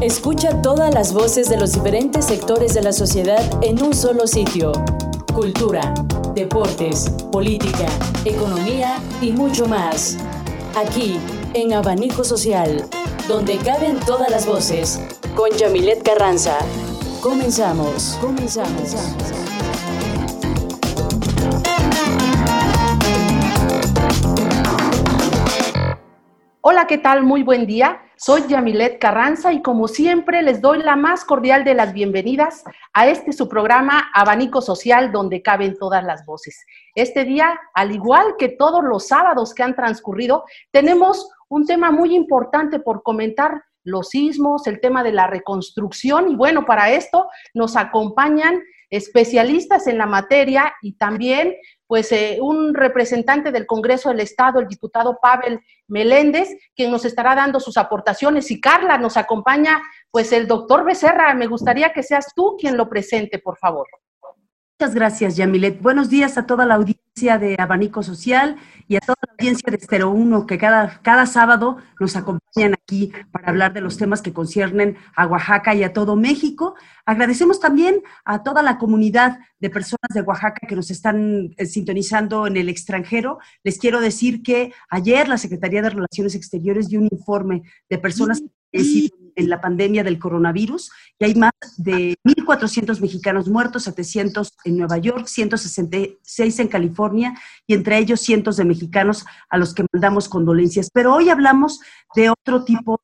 Escucha todas las voces de los diferentes sectores de la sociedad en un solo sitio. Cultura, deportes, política, economía y mucho más. Aquí, en Abanico Social, donde caben todas las voces, con Yamilet Carranza. Comenzamos. Hola, ¿qué tal? Muy buen día. Soy Yamilet Carranza y como siempre les doy la más cordial de las bienvenidas a su programa Abanico Social, donde caben todas las voces. Este día, al igual que todos los sábados que han transcurrido, tenemos un tema muy importante por comentar: los sismos, el tema de la reconstrucción, y bueno, para esto nos acompañan especialistas en la materia y también un representante del Congreso del Estado, el diputado Pavel Meléndez, quien nos estará dando sus aportaciones, y Carla, nos acompaña el doctor Becerra. Me gustaría que seas tú quien lo presente, por favor. Muchas gracias, Yamilet. Buenos días a toda la audiencia de Abanico Social y a toda la audiencia de Estéreo 1 que cada sábado nos acompañan aquí para hablar de los temas que conciernen a Oaxaca y a todo México. Agradecemos también a toda la comunidad de personas de Oaxaca que nos están sintonizando en el extranjero. Les quiero decir que ayer la Secretaría de Relaciones Exteriores dio un informe de personas en la pandemia del coronavirus, y hay más de 1,400 mexicanos muertos, 700 en Nueva York, 166 en California, y entre ellos cientos de mexicanos a los que mandamos condolencias. Pero hoy hablamos de otro tipo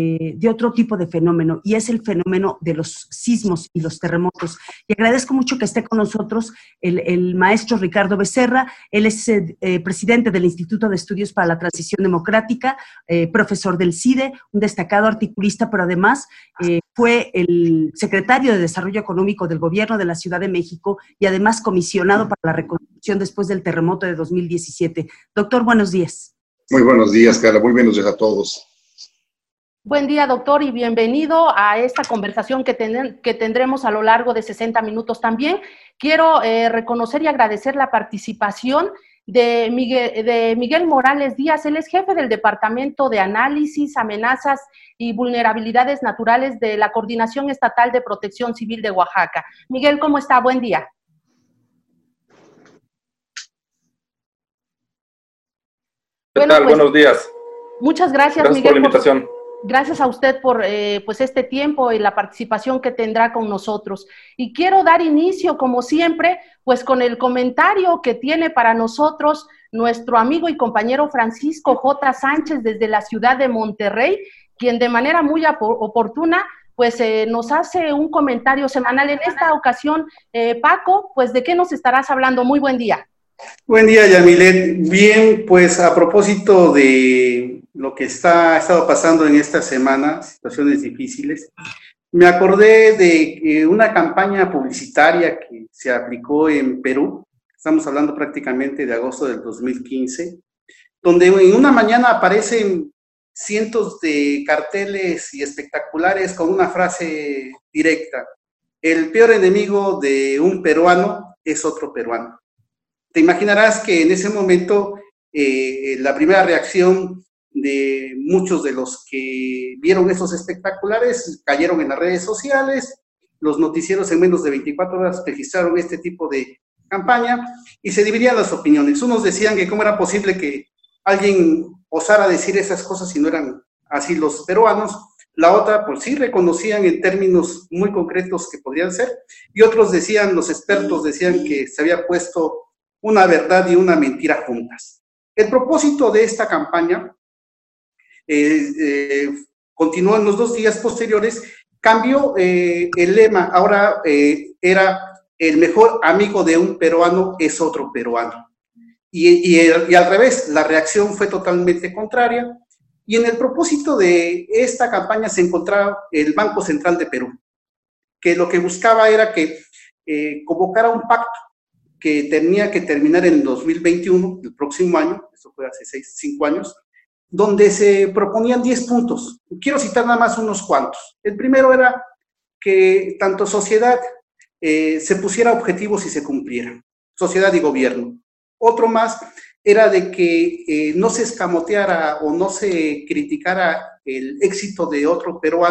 de fenómeno, y es el fenómeno de los sismos y los terremotos. Y agradezco mucho que esté con nosotros el maestro Ricardo Becerra. Él es presidente del Instituto de Estudios para la Transición Democrática, profesor del CIDE, un destacado articulista, pero además fue el secretario de Desarrollo Económico del Gobierno de la Ciudad de México y además comisionado para la reconstrucción después del terremoto de 2017. Doctor, buenos días. Muy buenos días, Carla. Muy buenos días a todos. Buen día, doctor, y bienvenido a esta conversación que tendremos a lo largo de 60 minutos. También quiero reconocer y agradecer la participación de Miguel Morales Díaz. Él es jefe del Departamento de Análisis, Amenazas y Vulnerabilidades Naturales de la Coordinación Estatal de Protección Civil de Oaxaca. Miguel, ¿cómo está? Buen día. ¿Qué tal? Buenos días. Muchas gracias, Miguel, por la invitación. Gracias a usted por este tiempo y la participación que tendrá con nosotros. Y quiero dar inicio, como siempre, con el comentario que tiene para nosotros nuestro amigo y compañero Francisco J. Sánchez desde la ciudad de Monterrey, quien de manera muy oportuna nos hace un comentario semanal. En esta ocasión, Paco, ¿de qué nos estarás hablando? Muy buen día. Buen día, Yamilet. Bien, a propósito de lo que ha estado pasando en esta semana, situaciones difíciles, me acordé de una campaña publicitaria que se aplicó en Perú. Estamos hablando prácticamente de agosto del 2015, donde en una mañana aparecen cientos de carteles y espectaculares con una frase directa: el peor enemigo de un peruano es otro peruano. Te imaginarás que en ese momento la primera reacción de muchos de los que vieron esos espectaculares cayeron en las redes sociales. Los noticieros en menos de 24 horas registraron este tipo de campaña y se dividían las opiniones. Unos decían que cómo era posible que alguien osara decir esas cosas si no eran así los peruanos. La otra, sí reconocían en términos muy concretos que podrían ser, y otros decían, los expertos decían que se había puesto una verdad y una mentira juntas. El propósito de esta campaña continuó en los 2 días posteriores. Cambió el lema. Ahora era: el mejor amigo de un peruano es otro peruano. Y al revés, la reacción fue totalmente contraria. Y en el propósito de esta campaña se encontraba el Banco Central de Perú, que lo que buscaba era que convocara un pacto que tenía que terminar en 2021, el próximo año. Eso fue hace 5 años, donde se proponían 10 puntos. Quiero citar nada más unos cuantos. El primero era que tanto sociedad se pusiera objetivos y se cumplieran, sociedad y gobierno. Otro más era de que no se escamoteara o no se criticara el éxito de otro peruano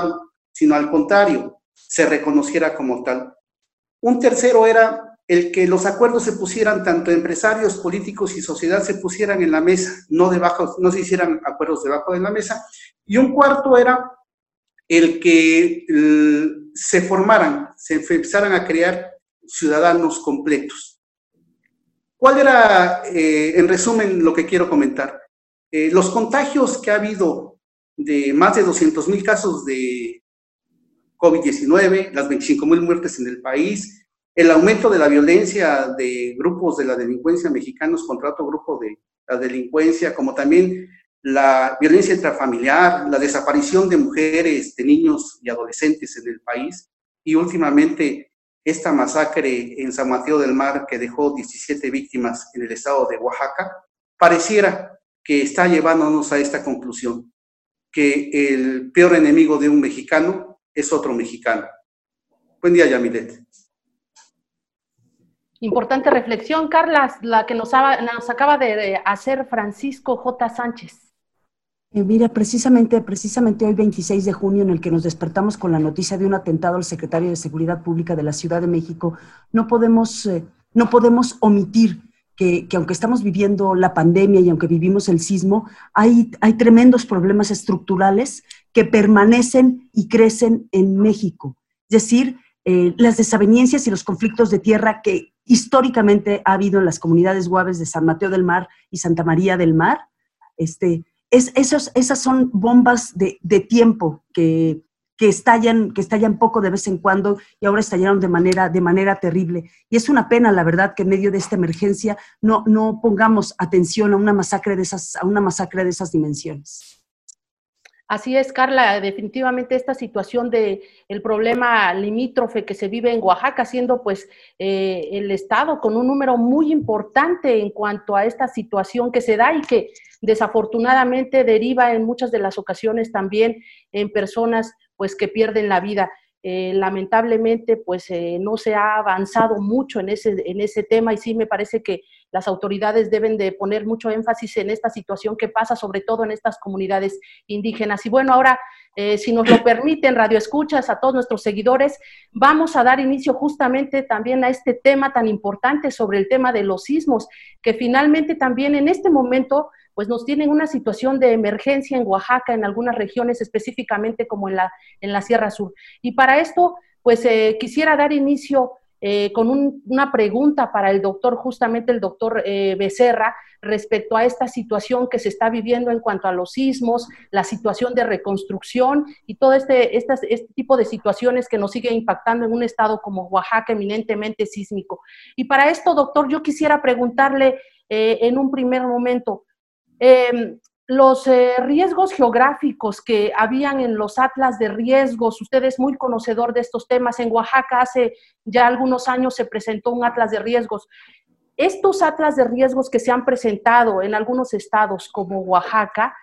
sino al contrario, se reconociera como tal. Un tercero era el que los acuerdos se pusieran, tanto empresarios, políticos y sociedad se pusieran en la mesa, no se hicieran acuerdos debajo de la mesa. Y un cuarto era el que se empezaran a crear ciudadanos completos. ¿Cuál era, en resumen, lo que quiero comentar? Los contagios que ha habido de más de 200,000 casos de COVID-19, las 25,000 muertes en el país, el aumento de la violencia de grupos de la delincuencia mexicanos contra otro grupo de la delincuencia, como también la violencia intrafamiliar, la desaparición de mujeres, de niños y adolescentes en el país, y últimamente esta masacre en San Mateo del Mar que dejó 17 víctimas en el estado de Oaxaca, pareciera que está llevándonos a esta conclusión, que el peor enemigo de un mexicano es otro mexicano. Buen día, Yamilet. Importante reflexión, Carla, la que nos acaba de hacer Francisco J. Sánchez. Mira, precisamente hoy 26 de junio, en el que nos despertamos con la noticia de un atentado al secretario de Seguridad Pública de la Ciudad de México, no podemos omitir que aunque estamos viviendo la pandemia y aunque vivimos el sismo, hay tremendos problemas estructurales que permanecen y crecen en México. Es decir, las desavenencias y los conflictos de tierra que históricamente ha habido en las comunidades guaves de San Mateo del Mar y Santa María del Mar, esas son bombas de tiempo que estallan poco de vez en cuando y ahora estallaron de manera terrible. Y es una pena, la verdad, que en medio de esta emergencia no pongamos atención a una masacre de esas dimensiones. Así es, Carla, definitivamente esta situación del problema limítrofe que se vive en Oaxaca, siendo pues el estado con un número muy importante en cuanto a esta situación que se da y que desafortunadamente deriva en muchas de las ocasiones también en personas pues que pierden la vida. Lamentablemente pues no se ha avanzado mucho en ese tema y sí me parece que las autoridades deben de poner mucho énfasis en esta situación que pasa sobre todo en estas comunidades indígenas. Y bueno, ahora si nos lo permiten, radioescuchas, a todos nuestros seguidores, vamos a dar inicio justamente también a este tema tan importante sobre el tema de los sismos, que finalmente también en este momento pues nos tienen una situación de emergencia en Oaxaca, en algunas regiones específicamente como en la Sierra Sur. Y para esto, pues quisiera dar inicio con una pregunta para el doctor, justamente el doctor Becerra, respecto a esta situación que se está viviendo en cuanto a los sismos, la situación de reconstrucción y todo este tipo de situaciones que nos sigue impactando en un estado como Oaxaca, eminentemente sísmico. Y para esto, doctor, yo quisiera preguntarle en un primer momento, los riesgos geográficos que habían en los atlas de riesgos, usted es muy conocedor de estos temas. En Oaxaca hace ya algunos años se presentó un atlas de riesgos. Estos atlas de riesgos que se han presentado en algunos estados como Oaxaca,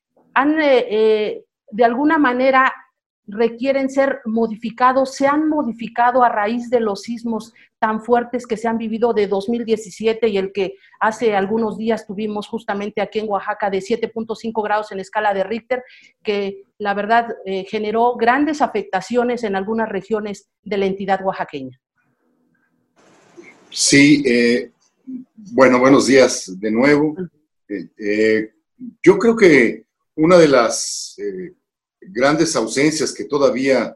de alguna manera requieren ser modificados, se han modificado a raíz de los sismos tan fuertes que se han vivido de 2017 y el que hace algunos días tuvimos justamente aquí en Oaxaca de 7.5 grados en escala de Richter, que la verdad generó grandes afectaciones en algunas regiones de la entidad oaxaqueña. Sí, bueno, buenos días de nuevo. Yo creo que una de las grandes ausencias que todavía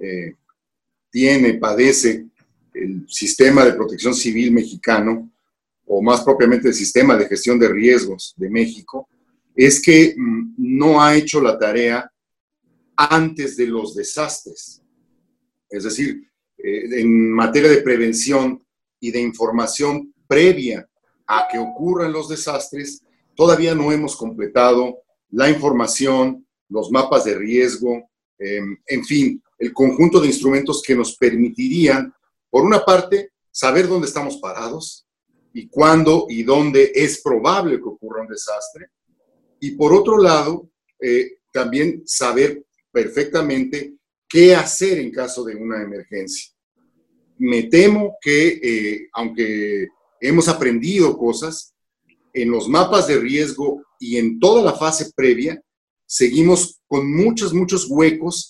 padece el sistema de protección civil mexicano, o más propiamente el sistema de gestión de riesgos de México, es que no ha hecho la tarea antes de los desastres. Es decir, en materia de prevención y de información previa a que ocurran los desastres, todavía no hemos completado la información, los mapas de riesgo, en fin, el conjunto de instrumentos que nos permitirían, por una parte, saber dónde estamos parados y cuándo y dónde es probable que ocurra un desastre, y por otro lado, también saber perfectamente qué hacer en caso de una emergencia. Me temo que, aunque hemos aprendido cosas, en los mapas de riesgo y en toda la fase previa, seguimos con muchos huecos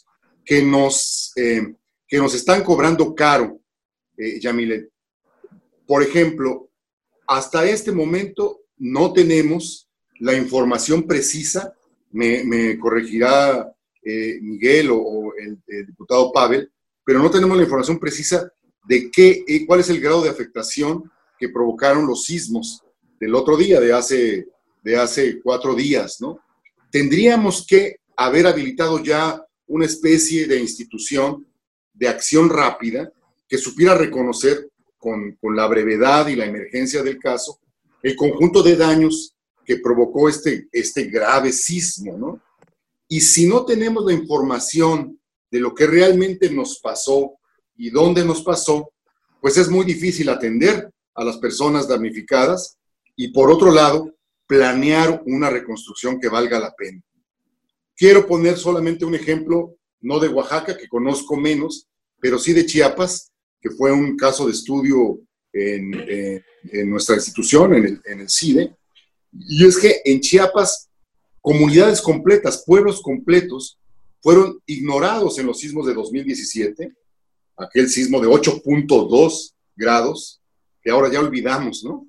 que nos están cobrando caro, Yamilet. Por ejemplo, hasta este momento no tenemos la información precisa, me corregirá Miguel o el diputado Pavel, pero no tenemos la información precisa de cuál es el grado de afectación que provocaron los sismos del otro día, de hace 4 días, ¿no? Tendríamos que haber habilitado ya una especie de institución de acción rápida que supiera reconocer con la brevedad y la emergencia del caso el conjunto de daños que provocó este grave sismo, ¿no? Y si no tenemos la información de lo que realmente nos pasó y dónde nos pasó, pues es muy difícil atender a las personas damnificadas y, por otro lado, planear una reconstrucción que valga la pena. Quiero poner solamente un ejemplo, no de Oaxaca, que conozco menos, pero sí de Chiapas, que fue un caso de estudio en nuestra institución, en el CIDE, y es que en Chiapas, comunidades completas, pueblos completos, fueron ignorados en los sismos de 2017, aquel sismo de 8.2 grados, que ahora ya olvidamos, ¿no?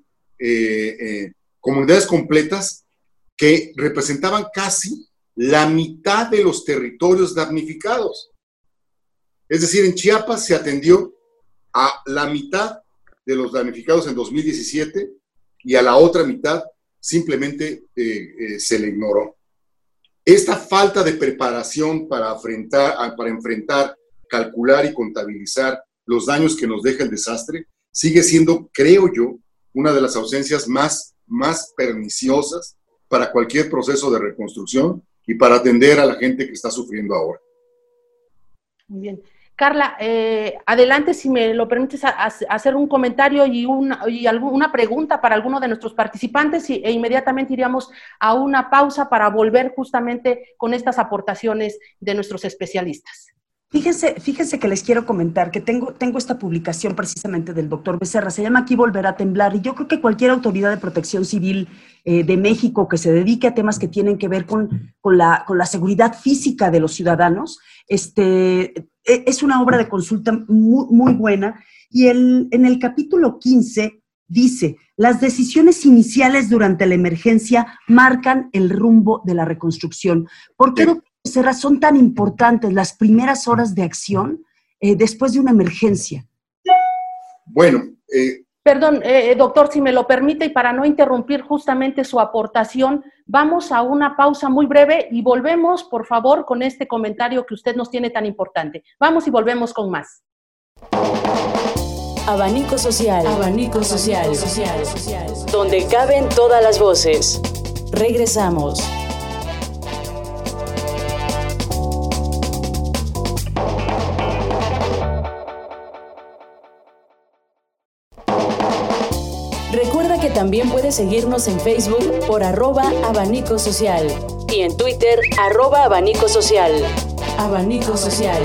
Comunidades completas que representaban casi la mitad de los territorios damnificados. Es decir, en Chiapas se atendió a la mitad de los damnificados en 2017 y a la otra mitad simplemente se le ignoró. Esta falta de preparación para enfrentar, calcular y contabilizar los daños que nos deja el desastre sigue siendo, creo yo, una de las ausencias más perniciosas para cualquier proceso de reconstrucción y para atender a la gente que está sufriendo ahora. Muy bien. Carla, adelante, si me lo permites, hacer un comentario y una pregunta para alguno de nuestros participantes e inmediatamente iríamos a una pausa para volver justamente con estas aportaciones de nuestros especialistas. Fíjense que les quiero comentar que tengo esta publicación precisamente del doctor Becerra, se llama Aquí volverá a temblar, y yo creo que cualquier autoridad de protección civil de México que se dedique a temas que tienen que ver con la seguridad física de los ciudadanos, es una obra de consulta muy, muy buena, y en el capítulo 15 dice: las decisiones iniciales durante la emergencia marcan el rumbo de la reconstrucción. ¿Por qué, doctor Becerra, son tan importantes las primeras horas de acción después de una emergencia? Bueno, perdón, doctor, si me lo permite, y para no interrumpir justamente su aportación, vamos a una pausa muy breve y volvemos, por favor, con este comentario que usted nos tiene tan importante. Vamos y volvemos con más. Abanico Social. Abanico Social. Donde caben todas las voces. Regresamos. Recuerda que también puedes seguirnos en Facebook por @Abanico Social y en Twitter @Abanico Social. Abanico Social.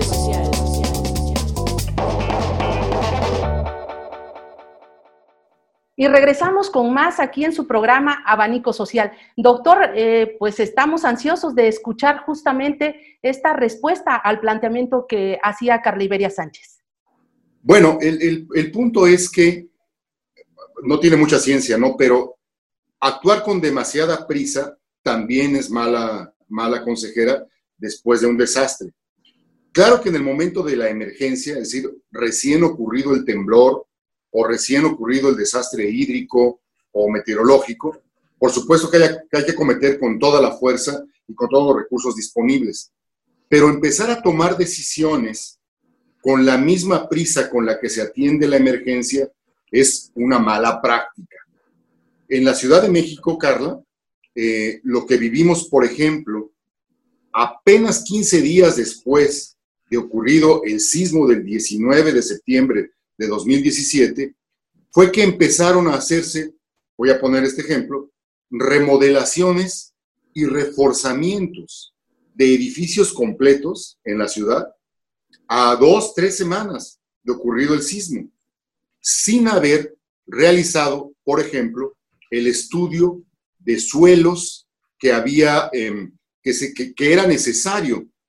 Y regresamos con más aquí en su programa Abanico Social. Doctor, pues estamos ansiosos de escuchar justamente esta respuesta al planteamiento que hacía Carla Iberia Sánchez. Bueno, el punto es que no tiene mucha ciencia, ¿no? Pero actuar con demasiada prisa también es mala consejera después de un desastre. Claro que en el momento de la emergencia, es decir, recién ocurrido el temblor o recién ocurrido el desastre hídrico o meteorológico, por supuesto que hay que cometer con toda la fuerza y con todos los recursos disponibles. Pero empezar a tomar decisiones con la misma prisa con la que se atiende la emergencia es una mala práctica. En la Ciudad de México, Carla, lo que vivimos, por ejemplo, apenas 15 días después de ocurrido el sismo del 19 de septiembre de 2017, fue que empezaron a hacerse, voy a poner este ejemplo, remodelaciones y reforzamientos de edificios completos en la ciudad a 2-3 semanas de ocurrido el sismo, sin haber realizado, por ejemplo, el estudio de suelos que había, que era necesario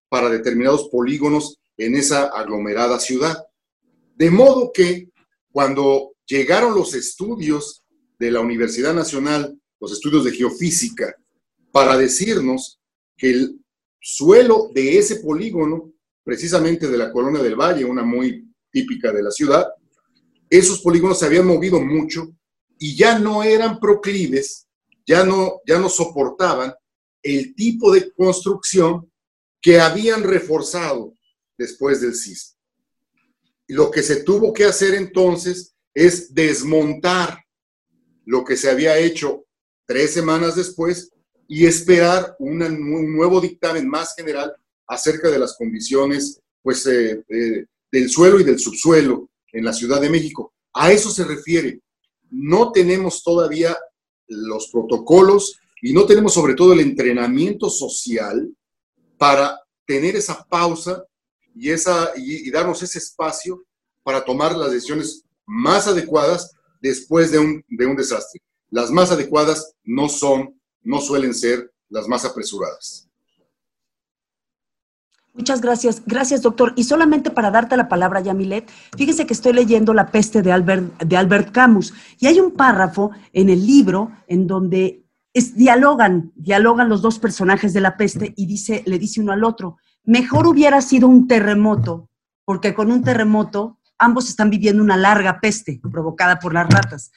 para determinados polígonos en esa aglomerada ciudad. De modo que cuando llegaron los estudios de la Universidad Nacional, los estudios de geofísica, para decirnos que el suelo de ese polígono, precisamente de la Colonia del Valle, una muy típica de la ciudad, esos polígonos se habían movido mucho y ya no eran proclives, ya no soportaban el tipo de construcción que habían reforzado después del sismo. Y lo que se tuvo que hacer entonces es desmontar lo que se había hecho 3 semanas después y esperar un nuevo dictamen más general acerca de las condiciones pues, del suelo y del subsuelo en la Ciudad de México. A eso se refiere. No tenemos todavía los protocolos y no tenemos sobre todo el entrenamiento social para tener esa pausa y darnos ese espacio para tomar las decisiones más adecuadas después de un desastre. Las más adecuadas no suelen ser las más apresuradas. Muchas gracias. Gracias, doctor. Y solamente para darte la palabra, Yamilet, fíjese que estoy leyendo La peste de Albert Camus, y hay un párrafo en el libro en donde dialogan los dos personajes de La peste y le dice uno al otro, mejor hubiera sido un terremoto, porque con un terremoto ambos están viviendo una larga peste provocada por las ratas.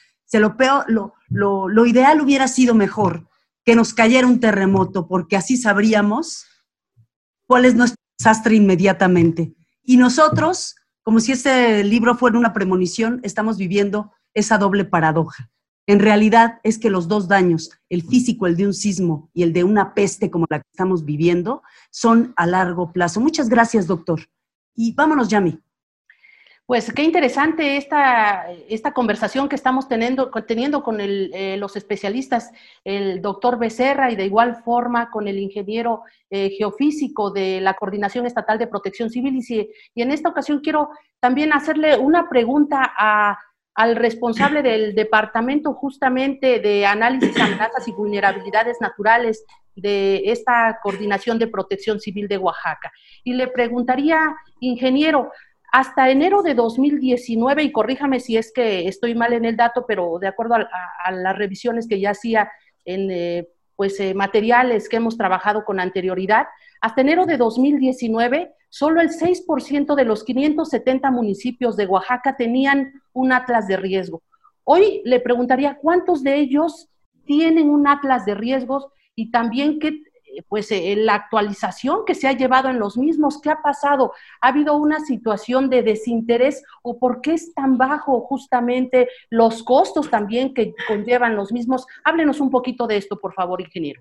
Lo ideal hubiera sido mejor que nos cayera un terremoto, porque así sabríamos cuál es nuestro desastre inmediatamente. Y nosotros, como si este libro fuera una premonición, estamos viviendo esa doble paradoja. En realidad es que los dos daños, el físico, el de un sismo y el de una peste como la que estamos viviendo, son a largo plazo. Muchas gracias, doctor. Y vámonos, Yami. Pues qué interesante esta conversación que estamos teniendo con los especialistas, el doctor Becerra, y de igual forma con el ingeniero geofísico de la Coordinación Estatal de Protección Civil. Y en esta ocasión quiero también hacerle una pregunta al responsable del Departamento justamente de Análisis, Amenazas y Vulnerabilidades Naturales de esta Coordinación de Protección Civil de Oaxaca. Y le preguntaría, ingeniero, hasta enero de 2019, y corríjame si es que estoy mal en el dato, pero de acuerdo a las revisiones que ya hacía en materiales que hemos trabajado con anterioridad, hasta enero de 2019, solo el 6% de los 570 municipios de Oaxaca tenían un atlas de riesgo. Hoy le preguntaría, ¿cuántos de ellos tienen un atlas de riesgos? Y también la actualización que se ha llevado en los mismos, ¿qué ha pasado? ¿Ha habido una situación de desinterés o por qué es tan bajo justamente los costos también que conllevan los mismos? Háblenos un poquito de esto, por favor, ingeniero.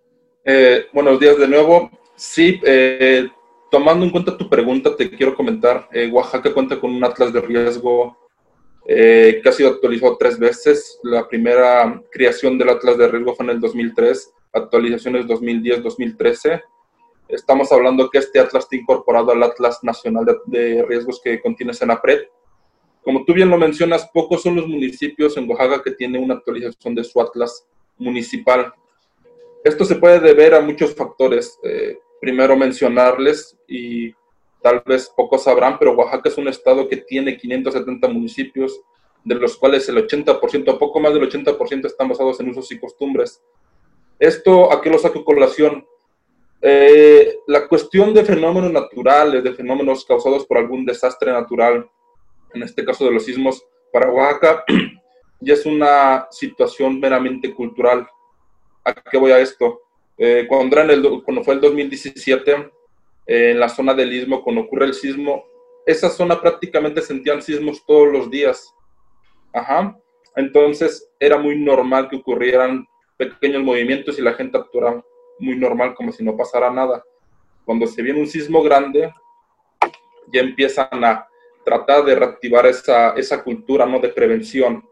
Buenos días de nuevo. Sí, tomando en cuenta tu pregunta, te quiero comentar, Oaxaca cuenta con un atlas de riesgo que ha sido actualizado 3 veces. La primera creación del atlas de riesgo fue en el 2003, actualizaciones 2010-2013. Estamos hablando que este atlas está incorporado al Atlas Nacional de Riesgos que contiene Senapred. Como tú bien lo mencionas, pocos son los municipios en Oaxaca que tienen una actualización de su atlas municipal. Esto se puede deber a muchos factores. Primero mencionarles, y tal vez pocos sabrán, pero Oaxaca es un estado que tiene 570 municipios, de los cuales el 80%, poco más del 80% están basados en usos y costumbres. Esto, ¿a qué lo saco colación? La cuestión de fenómenos naturales, de fenómenos causados por algún desastre natural, en este caso de los sismos, para Oaxaca, ya es una situación meramente cultural. ¿A qué voy a esto? Cuando fue el 2017, en la zona del Istmo, cuando ocurre el sismo, esa zona prácticamente sentían sismos todos los días. Entonces era muy normal que ocurrieran pequeños movimientos y la gente actuara muy normal, como si no pasara nada. Cuando se viene un sismo grande, ya empiezan a tratar de reactivar esa cultura, ¿no?, de prevención.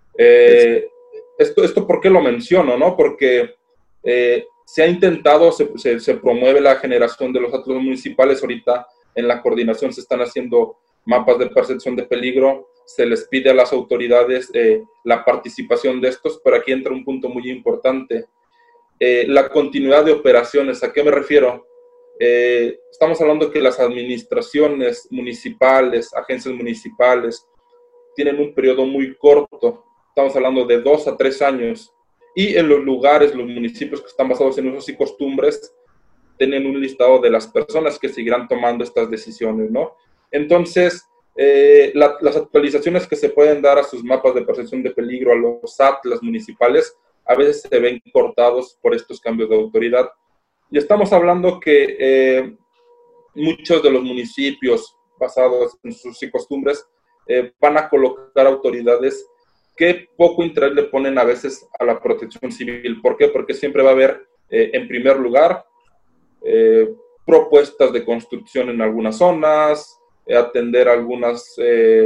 Esto ¿por qué lo menciono, no? Porque se ha intentado, se promueve la generación de los atlas municipales. Ahorita en la coordinación se están haciendo mapas de percepción de peligro, se les pide a las autoridades la participación de estos, pero aquí entra un punto muy importante, la continuidad de operaciones. ¿A qué me refiero? Estamos hablando que las administraciones municipales, agencias municipales, tienen un periodo muy corto. Estamos hablando de 2 a 3 años. Y en los lugares, los municipios que están basados en usos y costumbres, tienen un listado de las personas que seguirán tomando estas decisiones, ¿no? Entonces, las actualizaciones que se pueden dar a sus mapas de percepción de peligro, a los atlas municipales, a veces se ven cortados por estos cambios de autoridad. Y estamos hablando que muchos de los municipios basados en sus y costumbres van a colocar autoridades que poco interés le ponen a veces a la protección civil. ¿Por qué? Porque siempre va a haber, en primer lugar, propuestas de construcción en algunas zonas, atender algunas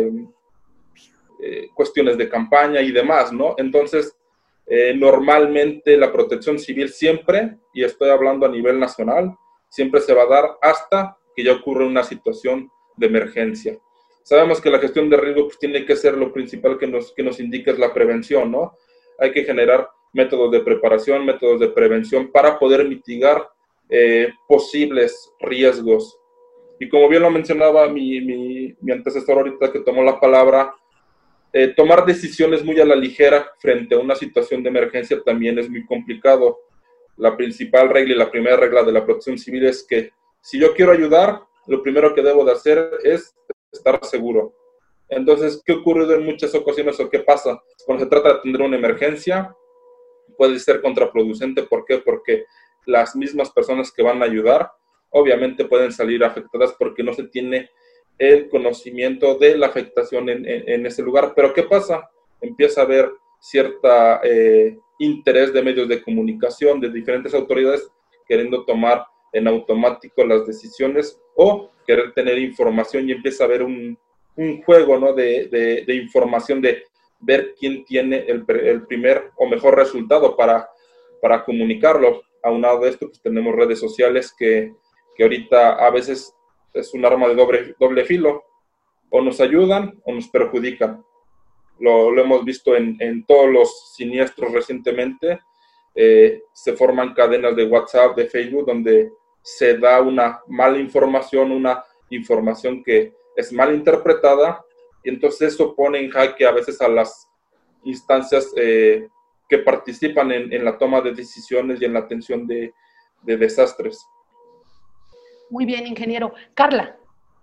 cuestiones de campaña y demás, ¿no? Entonces, normalmente la protección civil siempre, y estoy hablando a nivel nacional, siempre se va a dar hasta que ya ocurre una situación de emergencia. Sabemos que la gestión de riesgo pues, tiene que ser lo principal que nos indica es la prevención, ¿no? Hay que generar métodos de preparación, métodos de prevención para poder mitigar posibles riesgos. Y como bien lo mencionaba mi antecesor ahorita que tomó la palabra, tomar decisiones muy a la ligera frente a una situación de emergencia también es muy complicado. La principal regla y la primera regla de la protección civil es que si yo quiero ayudar, lo primero que debo de hacer es estar seguro. Entonces, ¿qué ha ocurrido en muchas ocasiones o qué pasa? Cuando se trata de atender una emergencia, puede ser contraproducente. ¿Por qué? Porque las mismas personas que van a ayudar, obviamente pueden salir afectadas porque no se tiene el conocimiento de la afectación en ese lugar. Pero ¿qué pasa? Empieza a haber cierta interés de medios de comunicación, de diferentes autoridades, queriendo tomar en automático las decisiones o querer tener información y empieza a haber un juego, ¿no? de información, de ver quién tiene el primer o mejor resultado para comunicarlo. Aunado de esto, pues tenemos redes sociales que ahorita a veces es un arma de doble filo. O nos ayudan o nos perjudican. Lo hemos visto en todos los siniestros recientemente. Se forman cadenas de WhatsApp, de Facebook, donde se da una mala información, una información que es mal interpretada, y entonces eso pone en jaque a veces a las instancias que participan en la toma de decisiones y en la atención de desastres. Muy bien, ingeniero. Carla.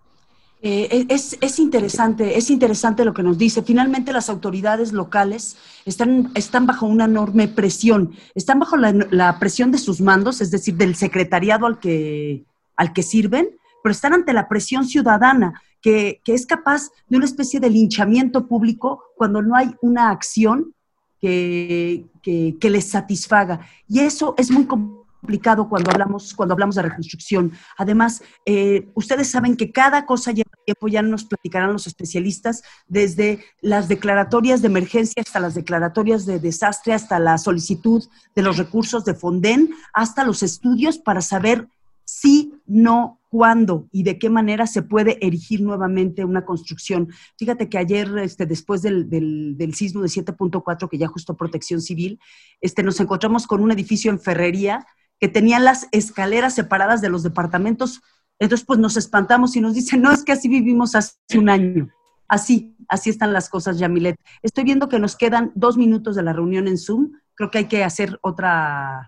Es interesante lo que nos dice. Finalmente las autoridades locales están bajo una enorme presión, están bajo la presión de sus mandos, es decir, del secretariado al que sirven, pero están ante la presión ciudadana, que es capaz de una especie de linchamiento público cuando no hay una acción que les satisfaga. Y eso es muy complicado cuando hablamos de reconstrucción. Además, ustedes saben que cada cosa lleva tiempo, ya nos platicarán los especialistas, desde las declaratorias de emergencia hasta las declaratorias de desastre, hasta la solicitud de los recursos de Fonden, hasta los estudios para saber si, no, cuándo y de qué manera se puede erigir nuevamente una construcción. Fíjate que ayer, después del sismo de 7.4, que ya ajustó Protección Civil, nos encontramos con un edificio en Ferrería que tenía las escaleras separadas de los departamentos. Entonces, pues nos espantamos y nos dicen, no, es que así vivimos hace un año. Así están las cosas, Yamilet. Estoy viendo que nos quedan 2 minutos de la reunión en Zoom. Creo que hay que hacer otra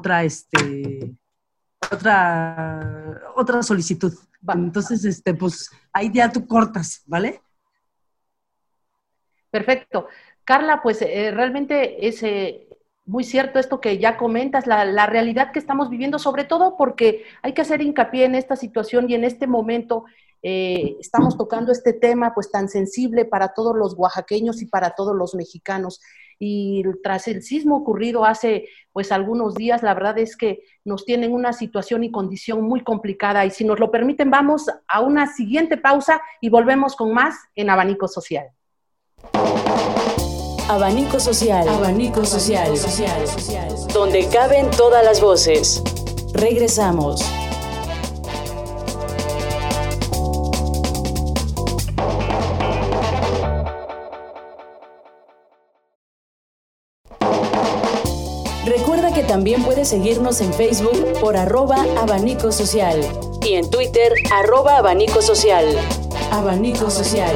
solicitud. Entonces, pues ahí ya tú cortas, ¿vale? Perfecto. Carla, pues realmente es muy cierto esto que ya comentas, la realidad que estamos viviendo, sobre todo porque hay que hacer hincapié en esta situación y en este momento estamos tocando este tema pues tan sensible para todos los oaxaqueños y para todos los mexicanos. Y tras el sismo ocurrido hace pues algunos días, la verdad es que nos tienen una situación y condición muy complicada. Y si nos lo permiten, vamos a una siguiente pausa y volvemos con más en Abanico Social. Abanico Social. Abanico Social. Donde caben todas las voces. Regresamos. Recuerda que que también puedes seguirnos en Facebook por @Abanico Social y en Twitter @Abanico Social. Abanico Social.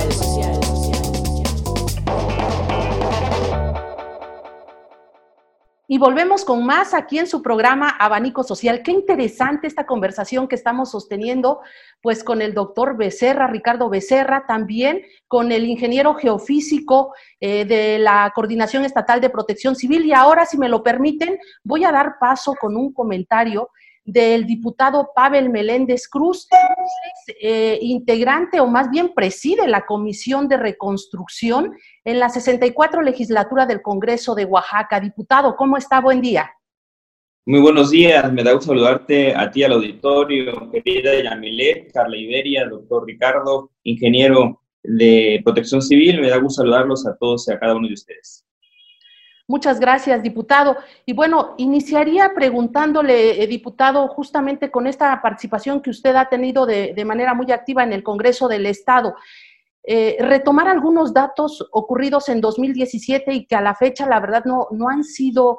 Y volvemos con más aquí en su programa Abanico Social. Qué interesante esta conversación que estamos sosteniendo, pues con el doctor Becerra, Ricardo Becerra, también con el ingeniero geofísico de la Coordinación Estatal de Protección Civil. Y ahora, si me lo permiten, voy a dar paso con un comentario del diputado Pavel Meléndez Cruz, integrante o más bien preside la Comisión de Reconstrucción en la 64 legislatura del Congreso de Oaxaca. Diputado, ¿cómo está? Buen día. Muy buenos días, me da gusto saludarte a ti, al auditorio, querida Yamilet, Carla Iberia, doctor Ricardo, ingeniero de Protección Civil. Me da gusto saludarlos a todos y a cada uno de ustedes. Muchas gracias, diputado. Y bueno, iniciaría preguntándole, diputado, justamente con esta participación que usted ha tenido de manera muy activa en el Congreso del Estado, retomar algunos datos ocurridos en 2017 y que a la fecha, la verdad, no han sido,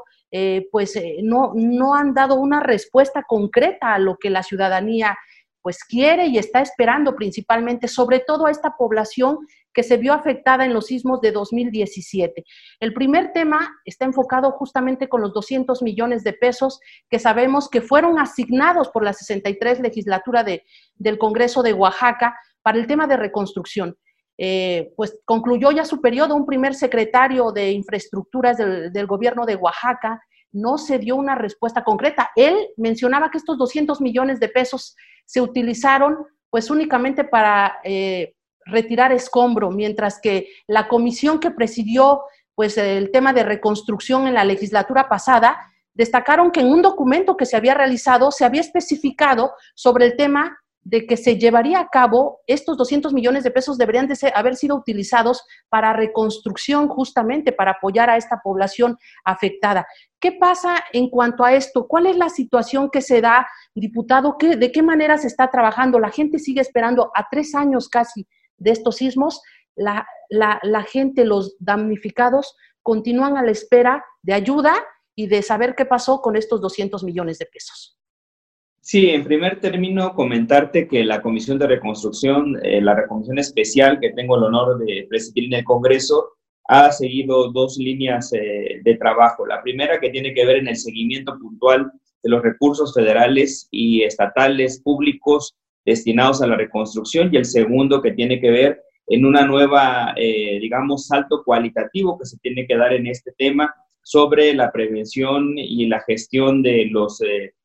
no han dado una respuesta concreta a lo que la ciudadanía pues quiere y está esperando, principalmente, sobre todo a esta población que se vio afectada en los sismos de 2017. El primer tema está enfocado justamente con los 200 millones de pesos que sabemos que fueron asignados por la 63 legislatura del Congreso de Oaxaca para el tema de reconstrucción. Pues concluyó ya su periodo un primer secretario de infraestructuras del gobierno de Oaxaca. No se dio una respuesta concreta. Él mencionaba que estos 200 millones de pesos se utilizaron pues únicamente para retirar escombro, mientras que la comisión que presidió pues el tema de reconstrucción en la legislatura pasada, destacaron que en un documento que se había realizado se había especificado sobre el tema de que se llevaría a cabo, estos 200 millones de pesos deberían de haber sido utilizados para reconstrucción, justamente para apoyar a esta población afectada. ¿Qué pasa en cuanto a esto? ¿Cuál es la situación que se da, diputado? ¿De qué manera se está trabajando? La gente sigue esperando a 3 años casi de estos sismos. La gente, los damnificados, continúan a la espera de ayuda y de saber qué pasó con estos 200 millones de pesos. Sí, en primer término, comentarte que la Comisión de Reconstrucción, la Comisión Especial que tengo el honor de presidir en el Congreso, ha seguido 2 líneas de trabajo. La primera, que tiene que ver en el seguimiento puntual de los recursos federales y estatales públicos destinados a la reconstrucción, y el segundo, que tiene que ver en una nueva, salto cualitativo que se tiene que dar en este tema sobre la prevención y la gestión de los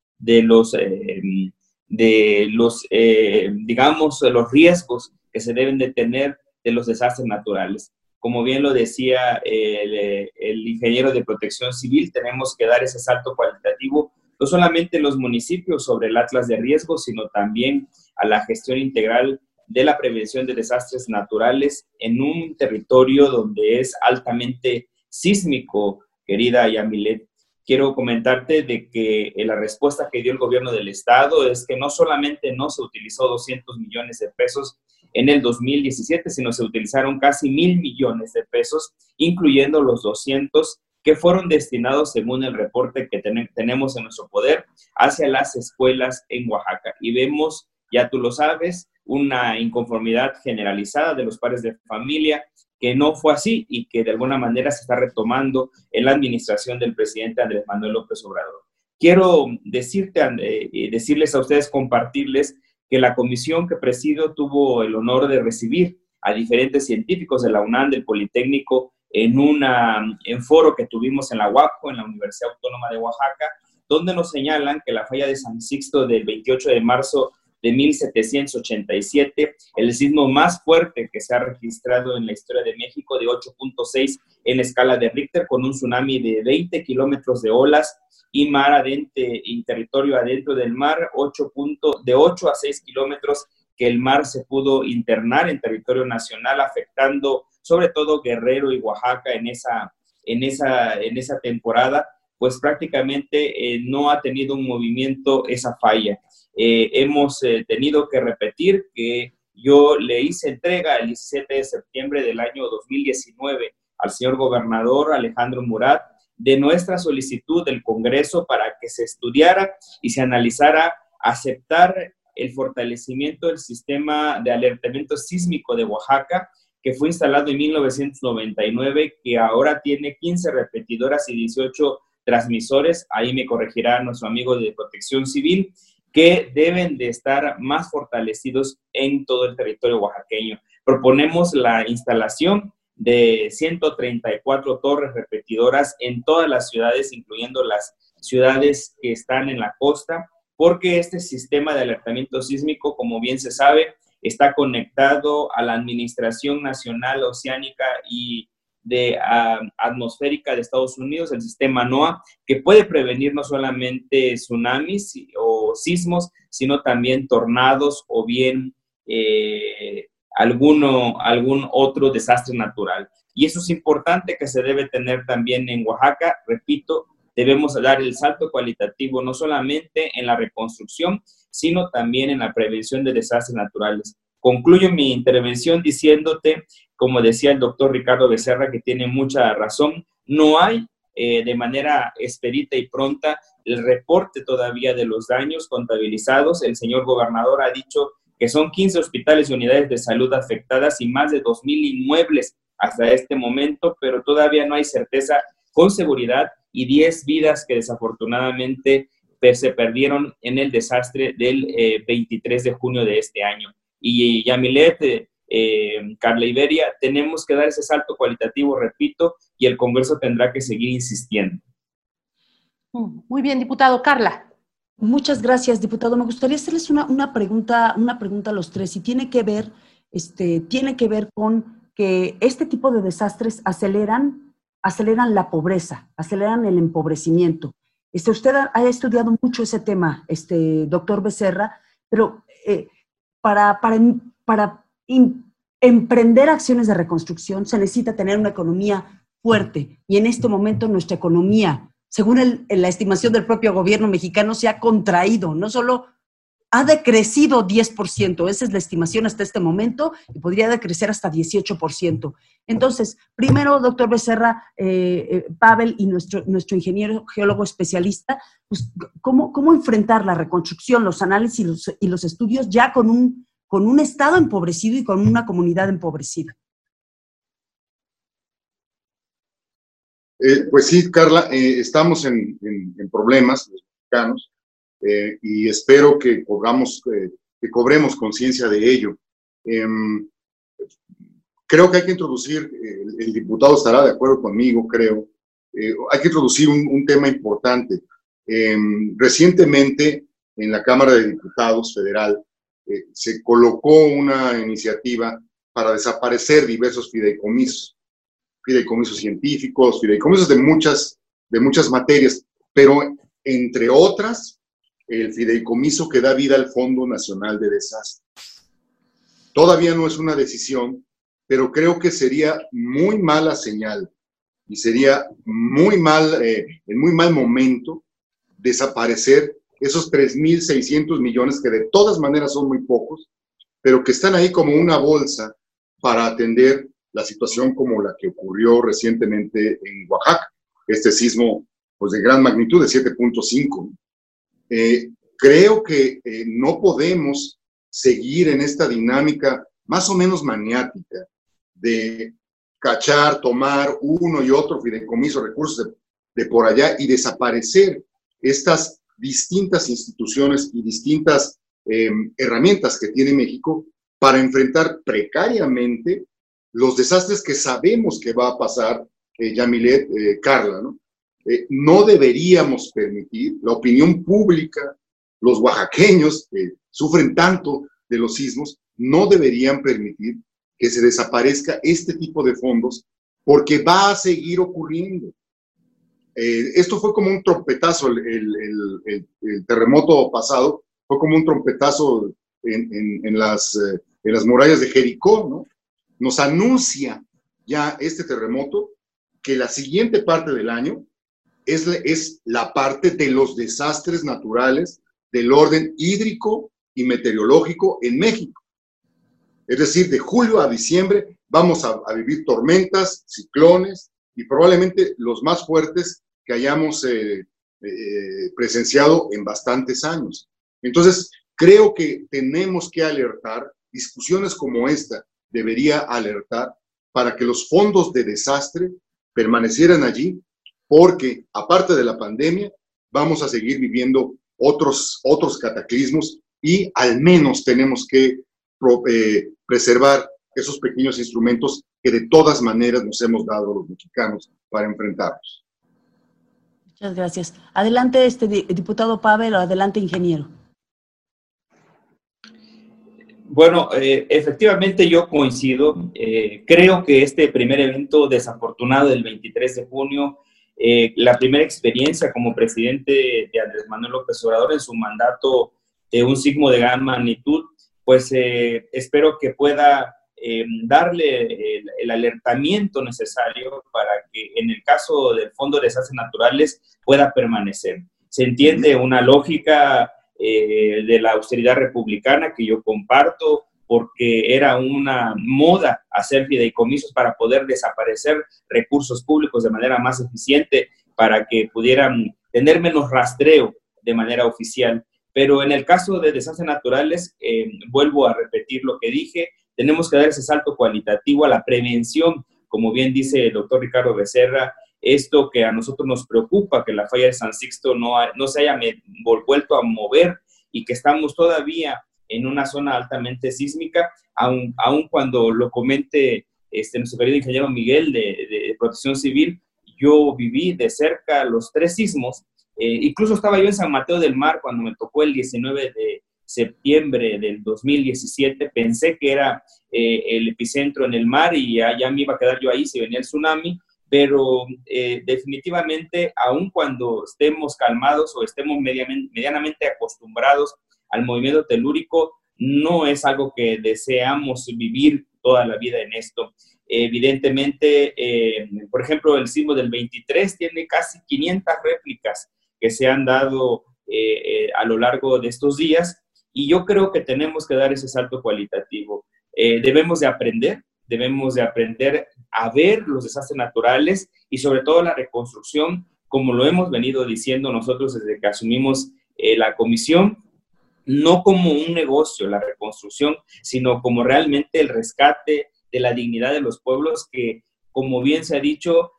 riesgos que se deben de tener de los desastres naturales. Como bien lo decía el ingeniero de Protección Civil, tenemos que dar ese salto cualitativo, no solamente en los municipios sobre el atlas de riesgos, sino también a la gestión integral de la prevención de desastres naturales en un territorio donde es altamente sísmico, querida Yamilet. Quiero comentarte de que la respuesta que dio el gobierno del estado es que no solamente no se utilizó 200 millones de pesos en el 2017, sino se utilizaron casi 1,000 millones de pesos, incluyendo los 200 que fueron destinados, según el reporte que tenemos en nuestro poder, hacia las escuelas en Oaxaca. Y vemos, ya tú lo sabes, una inconformidad generalizada de los padres de familia, que no fue así y que de alguna manera se está retomando en la administración del presidente Andrés Manuel López Obrador. Quiero decirles a ustedes, compartirles que la comisión que presido tuvo el honor de recibir a diferentes científicos de la UNAM, del Politécnico, en foro que tuvimos en la UAPCO, en la Universidad Autónoma de Oaxaca, donde nos señalan que la falla de San Sixto del 28 de marzo de 1787, el sismo más fuerte que se ha registrado en la historia de México, de 8.6 en escala de Richter, con un tsunami de 20 kilómetros de olas y mar adentro, y territorio adentro del mar, de 8 a 6 kilómetros, que el mar se pudo internar en territorio nacional, afectando sobre todo Guerrero y Oaxaca en esa temporada, pues prácticamente no ha tenido un movimiento esa falla. Hemos tenido que repetir que yo le hice entrega el 17 de septiembre del año 2019 al señor gobernador Alejandro Murat de nuestra solicitud del Congreso para que se estudiara y se analizara aceptar el fortalecimiento del sistema de alertamiento sísmico de Oaxaca, que fue instalado en 1999, que ahora tiene 15 repetidoras y 18 transmisores. Ahí me corregirá nuestro amigo de Protección Civil, que deben de estar más fortalecidos en todo el territorio oaxaqueño. Proponemos la instalación de 134 torres repetidoras en todas las ciudades, incluyendo las ciudades que están en la costa, porque este sistema de alertamiento sísmico, como bien se sabe, está conectado a la Administración Nacional Oceánica y Atmosférica de Estados Unidos, el sistema NOAA, que puede prevenir no solamente tsunamis o sismos, sino también tornados o bien algún otro desastre natural. Y eso es importante, que se debe tener también en Oaxaca. Repito, debemos dar el salto cualitativo no solamente en la reconstrucción, sino también en la prevención de desastres naturales. Concluyo mi intervención diciéndote, como decía el doctor Ricardo Becerra, que tiene mucha razón, no hay de manera expedita y pronta el reporte todavía de los daños contabilizados. El señor gobernador ha dicho que son 15 hospitales y unidades de salud afectadas y más de 2,000 inmuebles hasta este momento, pero todavía no hay certeza con seguridad, y 10 vidas que desafortunadamente se perdieron en el desastre del 23 de junio de este año. Y Yamilet, Carla Iberia, tenemos que dar ese salto cualitativo, repito, y el Congreso tendrá que seguir insistiendo. Muy bien, diputado. Carla. Muchas gracias, diputado. Me gustaría hacerles una pregunta a los tres, y tiene que ver con que este tipo de desastres aceleran la pobreza, aceleran el empobrecimiento. Usted ha estudiado mucho ese tema, doctor Becerra, pero para emprender acciones de reconstrucción se necesita tener una economía fuerte, y en este momento nuestra economía, según la estimación del propio gobierno mexicano, se ha contraído, no solo ha decrecido 10%, esa es la estimación hasta este momento, y podría decrecer hasta 18%. Entonces, primero, doctor Becerra, Pavel y nuestro ingeniero geólogo especialista, pues, ¿cómo enfrentar la reconstrucción, los análisis y los estudios ya con un estado empobrecido y con una comunidad empobrecida? Pues sí, Carla, estamos en problemas, los mexicanos, y espero que cobremos conciencia de ello. Creo que hay que introducir, el diputado estará de acuerdo conmigo, creo, hay que introducir un tema importante. Recientemente, en la Cámara de Diputados Federal, se colocó una iniciativa para desaparecer diversos fideicomisos científicos, fideicomisos de muchas materias, pero entre otras, el fideicomiso que da vida al Fondo Nacional de Desastres. Todavía no es una decisión, pero creo que sería muy mala señal y sería en muy mal momento desaparecer esos 3,600 millones, que de todas maneras son muy pocos, pero que están ahí como una bolsa para atender la situación como la que ocurrió recientemente en Oaxaca, este sismo pues, de gran magnitud de 7.5. Creo que no podemos seguir en esta dinámica más o menos maniática de tomar uno y otro fideicomiso, recursos de por allá, y desaparecer estas distintas instituciones y distintas herramientas que tiene México para enfrentar precariamente los desastres que sabemos que va a pasar, Yamilet, Carla, ¿no? No deberíamos permitir, la opinión pública, los oaxaqueños que sufren tanto de los sismos, no deberían permitir que se desaparezca este tipo de fondos, porque va a seguir ocurriendo. Esto fue como un trompetazo, el terremoto pasado fue como un trompetazo en las murallas de Jericó, ¿no? Nos anuncia ya este terremoto que la siguiente parte del año es la parte de los desastres naturales del orden hídrico y meteorológico en México. Es decir, de julio a diciembre vamos a vivir tormentas, ciclones, y probablemente los más fuertes que hayamos presenciado en bastantes años. Entonces, creo que tenemos que alertar, discusiones como esta debería alertar para que los fondos de desastre permanecieran allí, porque aparte de la pandemia, vamos a seguir viviendo otros cataclismos y al menos tenemos que preservar esos pequeños instrumentos que de todas maneras nos hemos dado los mexicanos para enfrentarlos. Muchas gracias. Adelante, diputado Pavel, o adelante, ingeniero. Bueno, efectivamente yo coincido. Creo que este primer evento desafortunado del 23 de junio, la primera experiencia como presidente de Andrés Manuel López Obrador en su mandato de un sismo de gran magnitud, pues espero que pueda darle el alertamiento necesario para que en el caso del Fondo de Desastres Naturales pueda permanecer. Se entiende una lógica de la austeridad republicana que yo comparto, porque era una moda hacer fideicomisos para poder desaparecer recursos públicos de manera más eficiente, para que pudieran tener menos rastreo de manera oficial. Pero en el caso de desastres naturales, vuelvo a repetir lo que dije, tenemos que dar ese salto cualitativo a la prevención, como bien dice el doctor Ricardo Becerra, esto que a nosotros nos preocupa, que la falla de San Sixto no se haya vuelto a mover y que estamos todavía en una zona altamente sísmica, aun cuando lo comente nuestro querido ingeniero Miguel de Protección Civil, yo viví de cerca los 3 sismos, incluso estaba yo en San Mateo del Mar cuando me tocó el 19 de septiembre del 2017, pensé que era el epicentro en el mar y ya me iba a quedar yo ahí si venía el tsunami, pero definitivamente, aun cuando estemos calmados o estemos medianamente acostumbrados al movimiento telúrico, no es algo que deseamos vivir toda la vida en esto. Evidentemente, por ejemplo, el sismo del 23 tiene casi 500 réplicas que se han dado a lo largo de estos días, y yo creo que tenemos que dar ese salto cualitativo. Debemos de aprender a ver los desastres naturales y sobre todo la reconstrucción, como lo hemos venido diciendo nosotros desde que asumimos la comisión, no como un negocio la reconstrucción, sino como realmente el rescate de la dignidad de los pueblos que, como bien se ha dicho,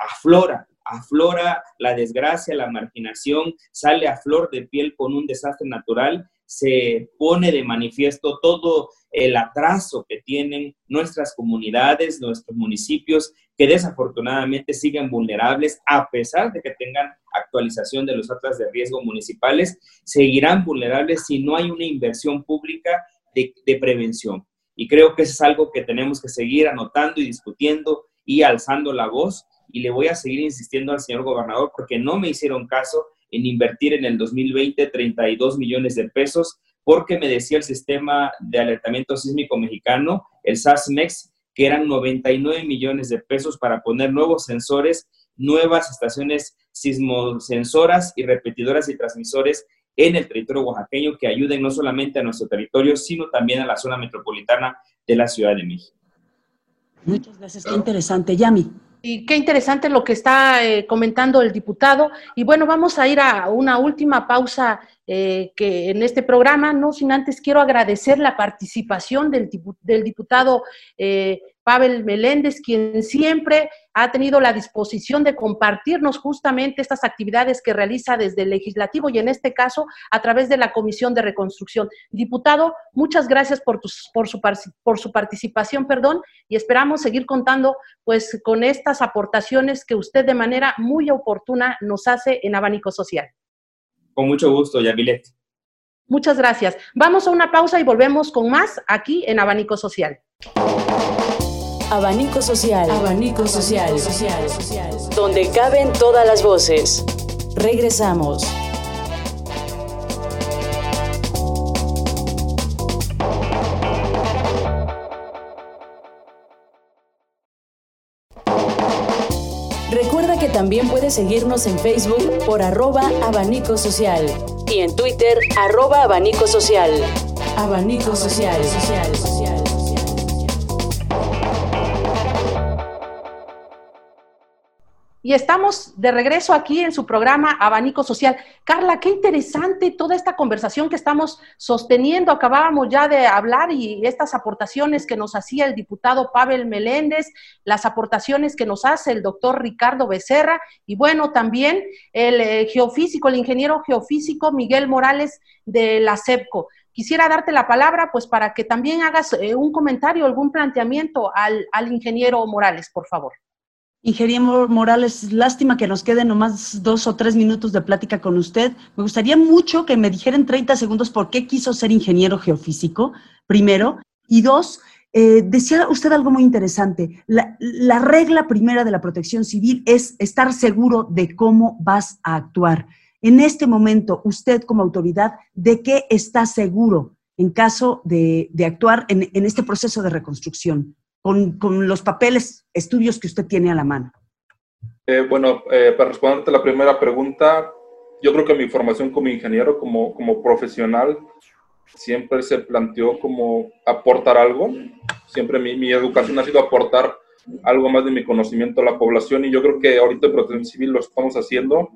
aflora la desgracia, la marginación, sale a flor de piel con un desastre natural, se pone de manifiesto todo el atraso que tienen nuestras comunidades, nuestros municipios, que desafortunadamente siguen vulnerables, a pesar de que tengan actualización de los atlas de riesgo municipales, seguirán vulnerables si no hay una inversión pública de prevención. Y creo que eso es algo que tenemos que seguir anotando y discutiendo y alzando la voz, y le voy a seguir insistiendo al señor gobernador porque no me hicieron caso en invertir en el 2020 32 millones de pesos, porque me decía el sistema de alertamiento sísmico mexicano, el SASMEX, que eran 99 millones de pesos para poner nuevos sensores, nuevas estaciones sismosensoras y repetidoras y transmisores en el territorio oaxaqueño que ayuden no solamente a nuestro territorio, sino también a la zona metropolitana de la Ciudad de México. Muchas gracias, qué interesante. Yami. Y qué interesante lo que está comentando el diputado. Y bueno, vamos a ir a una última pausa que en este programa, no sin antes quiero agradecer la participación del diputado Pavel Meléndez, quien siempre ha tenido la disposición de compartirnos justamente estas actividades que realiza desde el Legislativo y en este caso a través de la Comisión de Reconstrucción. Diputado, muchas gracias por su participación, y esperamos seguir contando pues con estas aportaciones que usted de manera muy oportuna nos hace en Abanico Social. Con mucho gusto, Yamilet. Muchas gracias. Vamos a una pausa y volvemos con más aquí en Abanico Social. Abanico Social. Abanico Social. Donde caben todas las voces. Regresamos. Recuerda que también puedes seguirnos en Facebook por @Abanico Social y en Twitter @Abanico Social. Abanico Social. Y estamos de regreso aquí en su programa Abanico Social. Carla, qué interesante toda esta conversación que estamos sosteniendo. Acabábamos ya de hablar y estas aportaciones que nos hacía el diputado Pavel Meléndez, las aportaciones que nos hace el doctor Ricardo Becerra y bueno, también el geofísico, el ingeniero geofísico Miguel Morales de la SEPCO. Quisiera darte la palabra pues para que también hagas un comentario, algún planteamiento al ingeniero Morales, por favor. Ingeniero Morales, lástima que nos queden nomás 2 o 3 minutos de plática con usted. Me gustaría mucho que me dijera en 30 segundos por qué quiso ser ingeniero geofísico, primero. Y 2, decía usted algo muy interesante. La regla primera de la protección civil es estar seguro de cómo vas a actuar. En este momento, usted como autoridad, ¿de qué está seguro en caso de actuar en este proceso de reconstrucción? Con los papeles, estudios que usted tiene a la mano. Para responderte a la primera pregunta, yo creo que mi formación como ingeniero, como profesional, siempre se planteó como aportar algo. Siempre mi educación ha sido aportar algo más de mi conocimiento a la población y yo creo que ahorita en Protección Civil lo estamos haciendo.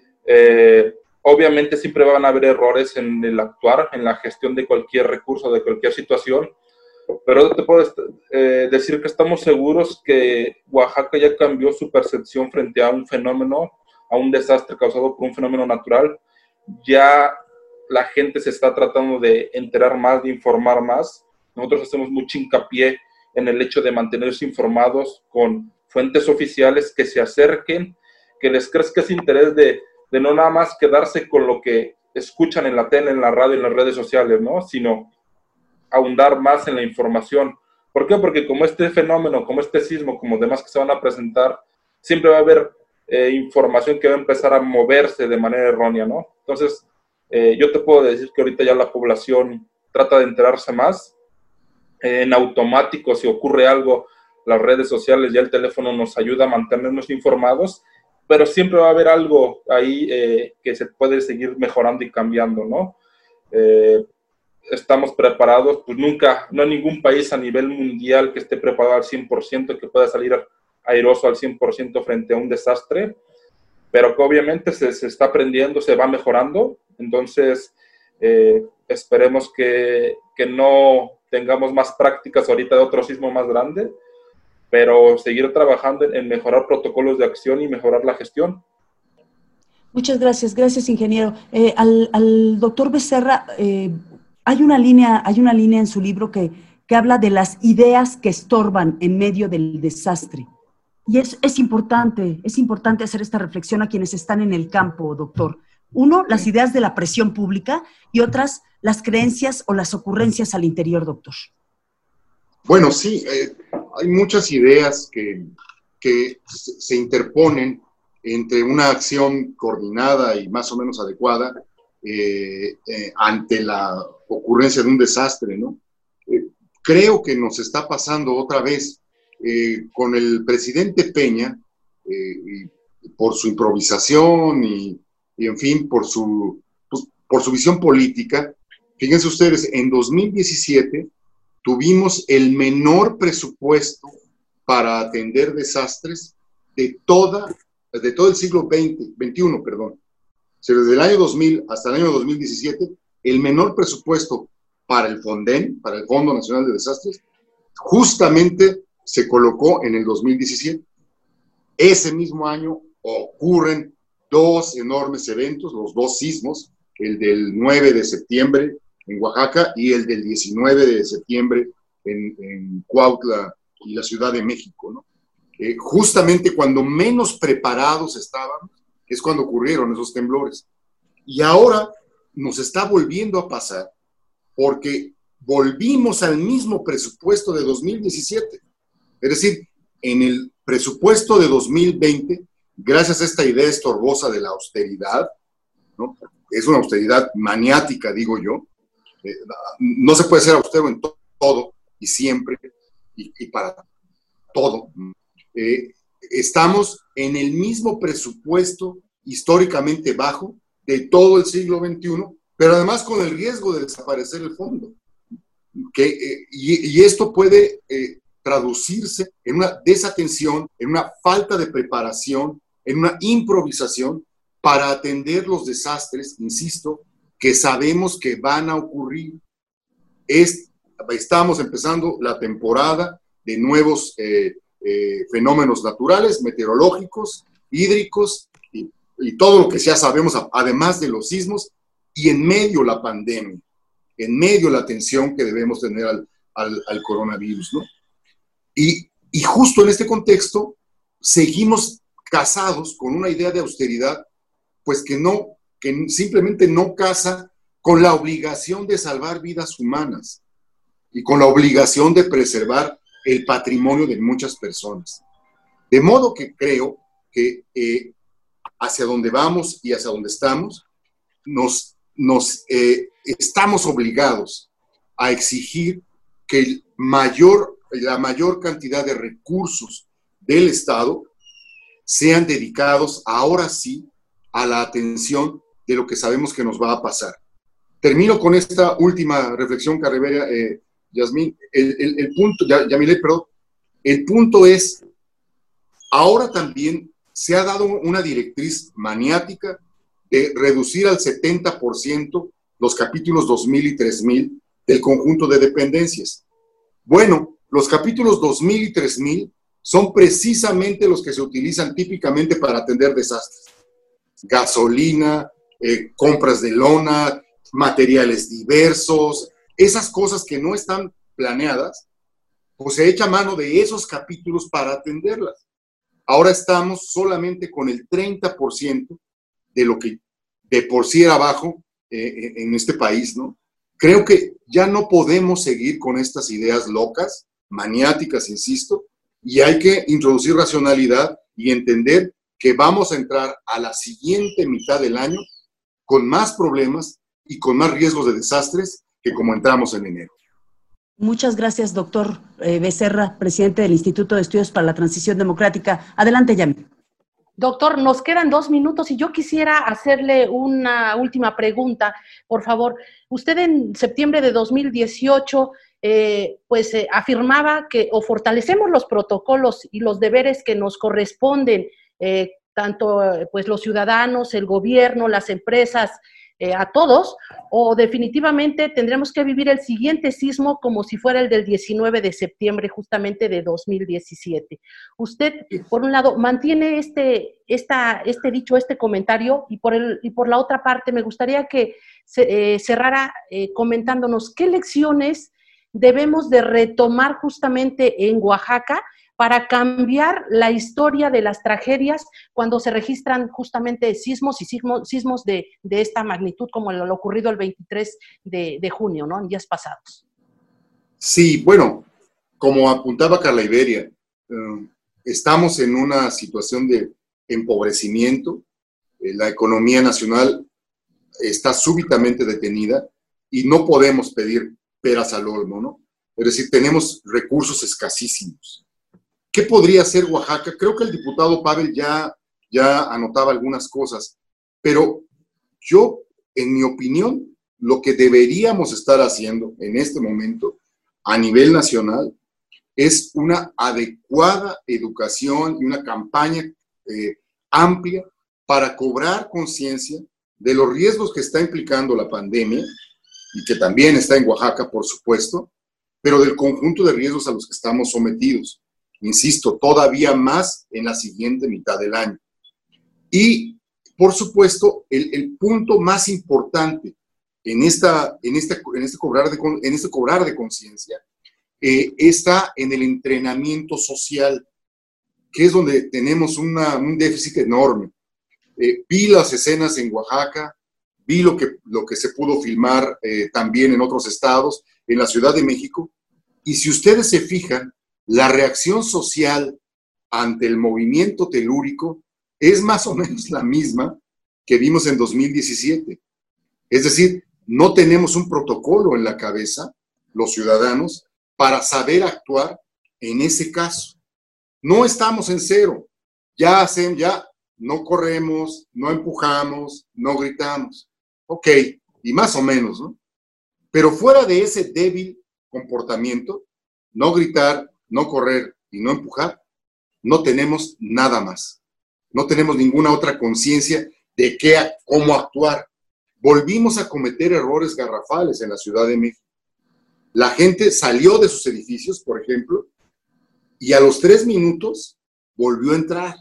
Obviamente siempre van a haber errores en el actuar, en la gestión de cualquier recurso, de cualquier situación, pero te puedo decir que estamos seguros que Oaxaca ya cambió su percepción frente a un fenómeno, a un desastre causado por un fenómeno natural. Ya la gente se está tratando de enterar más, de informar más. Nosotros hacemos mucho hincapié en el hecho de mantenerse informados con fuentes oficiales que se acerquen, que les crezca ese interés de no nada más quedarse con lo que escuchan en la tele, en la radio, en las redes sociales, ¿no? Sino ahondar más en la información. ¿Por qué? Porque como este fenómeno, como este sismo, como demás que se van a presentar, siempre va a haber información que va a empezar a moverse de manera errónea, ¿no? Entonces, yo te puedo decir que ahorita ya la población trata de enterarse más. En automático, si ocurre algo, las redes sociales, ya el teléfono nos ayuda a mantenernos informados, pero siempre va a haber algo ahí que se puede seguir mejorando y cambiando, ¿no? Estamos preparados, pues nunca, no hay ningún país a nivel mundial que esté preparado al 100%, que pueda salir airoso al 100% frente a un desastre, pero que obviamente se está aprendiendo, se va mejorando. Entonces esperemos que no tengamos más prácticas ahorita de otro sismo más grande, pero seguir trabajando en mejorar protocolos de acción y mejorar la gestión. Muchas gracias, ingeniero. Al doctor Becerra, hay una línea en su libro que habla de las ideas que estorban en medio del desastre. Y es importante hacer esta reflexión a quienes están en el campo, doctor. Uno, las ideas de la presión pública y otras, las creencias o las ocurrencias al interior, doctor. Bueno, sí, hay muchas ideas que se interponen entre una acción coordinada y más o menos adecuada ante la ocurrencia de un desastre, ¿no? Creo que nos está pasando otra vez con el presidente Peña, por su improvisación y en fin, por su visión política. Fíjense ustedes, en 2017 tuvimos el menor presupuesto para atender desastres de todo el siglo XXI, perdón. O sea, desde el año 2000 hasta el año 2017, el menor presupuesto para el FONDEN, para el Fondo Nacional de Desastres, justamente se colocó en el 2017. Ese mismo año ocurren 2 enormes eventos, los 2 sismos, el del 9 de septiembre en Oaxaca y el del 19 de septiembre en Cuautla y la Ciudad de México, ¿no? Justamente cuando menos preparados estaban, es cuando ocurrieron esos temblores. Y ahora nos está volviendo a pasar porque volvimos al mismo presupuesto de 2017. Es decir, en el presupuesto de 2020, gracias a esta idea estorbosa de la austeridad, ¿no? Es una austeridad maniática, digo yo. No se puede ser austero en todo y siempre y para todo. Estamos en el mismo presupuesto históricamente bajo de todo el siglo XXI, pero además con el riesgo de desaparecer el fondo. Y esto puede traducirse en una desatención, en una falta de preparación en una improvisación para atender los desastres, insisto, que sabemos que van a ocurrir. Estamos empezando la temporada de nuevos fenómenos naturales, meteorológicos, hídricos y todo lo que ya sabemos, además de los sismos, y en medio la pandemia, en medio la atención que debemos tener al coronavirus, ¿no? Y justo en este contexto seguimos casados con una idea de austeridad, pues que simplemente no casa con la obligación de salvar vidas humanas y con la obligación de preservar el patrimonio de muchas personas. De modo que creo que hacia donde vamos y hacia donde estamos, estamos obligados a exigir que la mayor cantidad de recursos del Estado sean dedicados ahora sí a la atención de lo que sabemos que nos va a pasar. Termino con esta última reflexión, Carreveria, Yasmín. Yamilet, perdón. El punto es, ahora también se ha dado una directriz maniática de reducir al 70% los capítulos 2000 y 3000 del conjunto de dependencias. Bueno, los capítulos 2000 y 3000 son precisamente los que se utilizan típicamente para atender desastres. Gasolina, compras de lona, materiales diversos, esas cosas que no están planeadas, pues se echa mano de esos capítulos para atenderlas. Ahora estamos solamente con el 30% de lo que de por sí era bajo en este país, ¿no? Creo que ya no podemos seguir con estas ideas locas, maniáticas, insisto, y hay que introducir racionalidad y entender que vamos a entrar a la siguiente mitad del año con más problemas y con más riesgos de desastres que como entramos en enero. Muchas gracias, doctor Becerra, presidente del Instituto de Estudios para la Transición Democrática. Adelante, Yami. Doctor, nos quedan 2 minutos y yo quisiera hacerle una última pregunta, por favor. Usted en septiembre de 2018 afirmaba que fortalecemos los protocolos y los deberes que nos corresponden, tanto pues los ciudadanos, el gobierno, las empresas, a todos, o definitivamente tendremos que vivir el siguiente sismo como si fuera el del 19 de septiembre justamente de 2017. Usted, por un lado, mantiene este dicho, este comentario, y por la otra parte me gustaría que cerrara comentándonos qué lecciones debemos de retomar justamente en Oaxaca para cambiar la historia de las tragedias cuando se registran justamente sismos de esta magnitud, como lo ocurrido el 23 de junio, ¿no? En días pasados. Sí, bueno, como apuntaba Carla Iberia, estamos en una situación de empobrecimiento, la economía nacional está súbitamente detenida y no podemos pedir peras al olmo, ¿no? Es decir, tenemos recursos escasísimos. ¿Qué podría hacer Oaxaca? Creo que el diputado Pavel ya anotaba algunas cosas, pero yo, en mi opinión, lo que deberíamos estar haciendo en este momento a nivel nacional es una adecuada educación y una campaña amplia para cobrar conciencia de los riesgos que está implicando la pandemia y que también está en Oaxaca, por supuesto, pero del conjunto de riesgos a los que estamos sometidos. Insisto, todavía más en la siguiente mitad del año. Y, por supuesto, el punto más importante en este cobrar de conciencia está en el entrenamiento social, que es donde tenemos un déficit enorme. Vi las escenas en Oaxaca, vi lo que se pudo filmar también en otros estados, en la Ciudad de México, y si ustedes se fijan, la reacción social ante el movimiento telúrico es más o menos la misma que vimos en 2017. Es decir, no tenemos un protocolo en la cabeza, los ciudadanos, para saber actuar en ese caso. No estamos en cero. Ya no corremos, no empujamos, no gritamos. Ok, y más o menos, ¿no? Pero fuera de ese débil comportamiento, no gritar, no correr y no empujar, no tenemos nada más. no tenemos ninguna otra conciencia de cómo actuar. Volvimos a cometer errores garrafales en la Ciudad de México. La gente salió de sus edificios, por ejemplo, y a los 3 minutos volvió a entrar.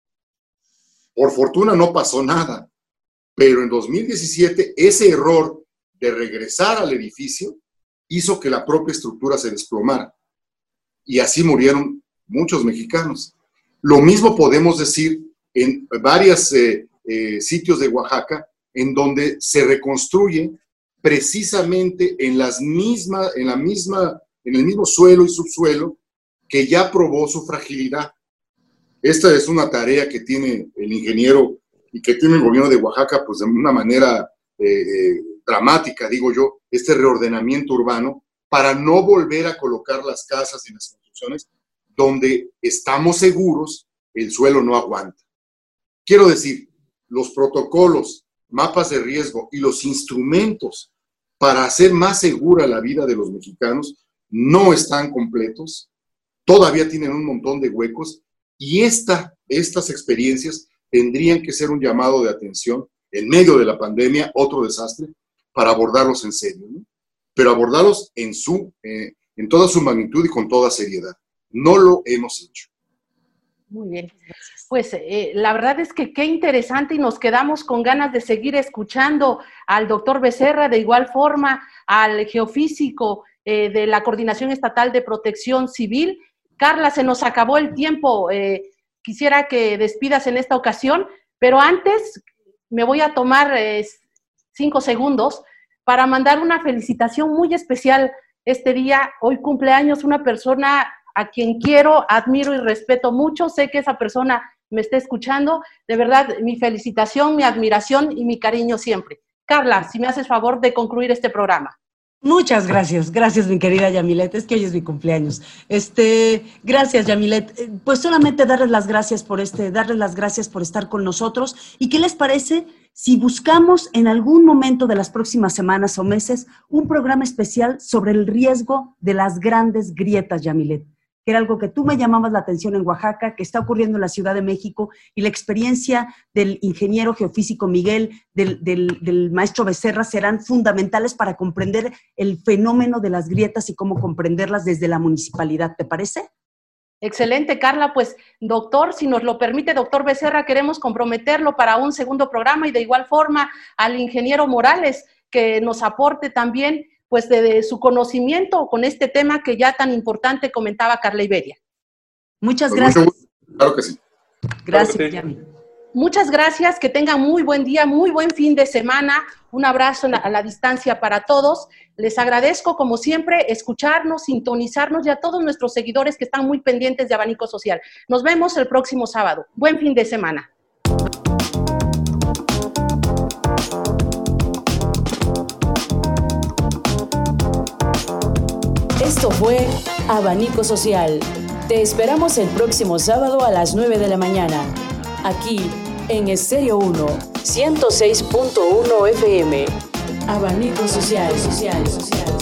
Por fortuna no pasó nada, pero en 2017 ese error de regresar al edificio hizo que la propia estructura se desplomara. Y así murieron muchos mexicanos. Lo mismo podemos decir en varios sitios de Oaxaca, en donde se reconstruye precisamente en el mismo suelo y subsuelo que ya probó su fragilidad. Esta es una tarea que tiene el ingeniero y que tiene el gobierno de Oaxaca, pues de una manera dramática, digo yo, este reordenamiento urbano para no volver a colocar las casas y las construcciones donde estamos seguros el suelo no aguanta. Quiero decir, los protocolos, mapas de riesgo y los instrumentos para hacer más segura la vida de los mexicanos no están completos, todavía tienen un montón de huecos y estas experiencias tendrían que ser un llamado de atención en medio de la pandemia, otro desastre, para abordarlos en serio, ¿no? Pero abordarlos en toda su magnitud y con toda seriedad. No lo hemos hecho. Muy bien. Pues la verdad es que qué interesante y nos quedamos con ganas de seguir escuchando al doctor Becerra, de igual forma al geofísico de la Coordinación Estatal de Protección Civil. Carla, se nos acabó el tiempo. Quisiera que despidas en esta ocasión, pero antes me voy a tomar 5 segundos para mandar una felicitación muy especial este día. Hoy cumpleaños una persona a quien quiero, admiro y respeto mucho. Sé que esa persona me está escuchando. De verdad, mi felicitación, mi admiración y mi cariño siempre. Carla, si me haces favor de concluir este programa. Muchas gracias, mi querida Yamilet, es que hoy es mi cumpleaños. Gracias, Yamilet. Pues solamente darles las gracias por estar con nosotros. ¿Y qué les parece si buscamos en algún momento de las próximas semanas o meses un programa especial sobre el riesgo de las grandes grietas, Yamilet? Que era algo que tú me llamabas la atención en Oaxaca, que está ocurriendo en la Ciudad de México, y la experiencia del ingeniero geofísico Miguel, del maestro Becerra, serán fundamentales para comprender el fenómeno de las grietas y cómo comprenderlas desde la municipalidad. ¿Te parece? Excelente, Carla. Pues, doctor, si nos lo permite, doctor Becerra, queremos comprometerlo para un segundo programa y de igual forma al ingeniero Morales, que nos aporte también pues de su conocimiento con este tema que ya tan importante comentaba Carla Iberia. Muchas gracias. Claro que sí. Gracias, Yami. Muchas gracias, que tengan muy buen día, muy buen fin de semana. Un abrazo a la distancia para todos. Les agradezco, como siempre, escucharnos, sintonizarnos y a todos nuestros seguidores que están muy pendientes de Abanico Social. Nos vemos el próximo sábado. Buen fin de semana. Esto fue Abanico Social. Te esperamos el próximo sábado a las 9 de la mañana, aquí en Estéreo 1, 106.1 FM. Abanico Social.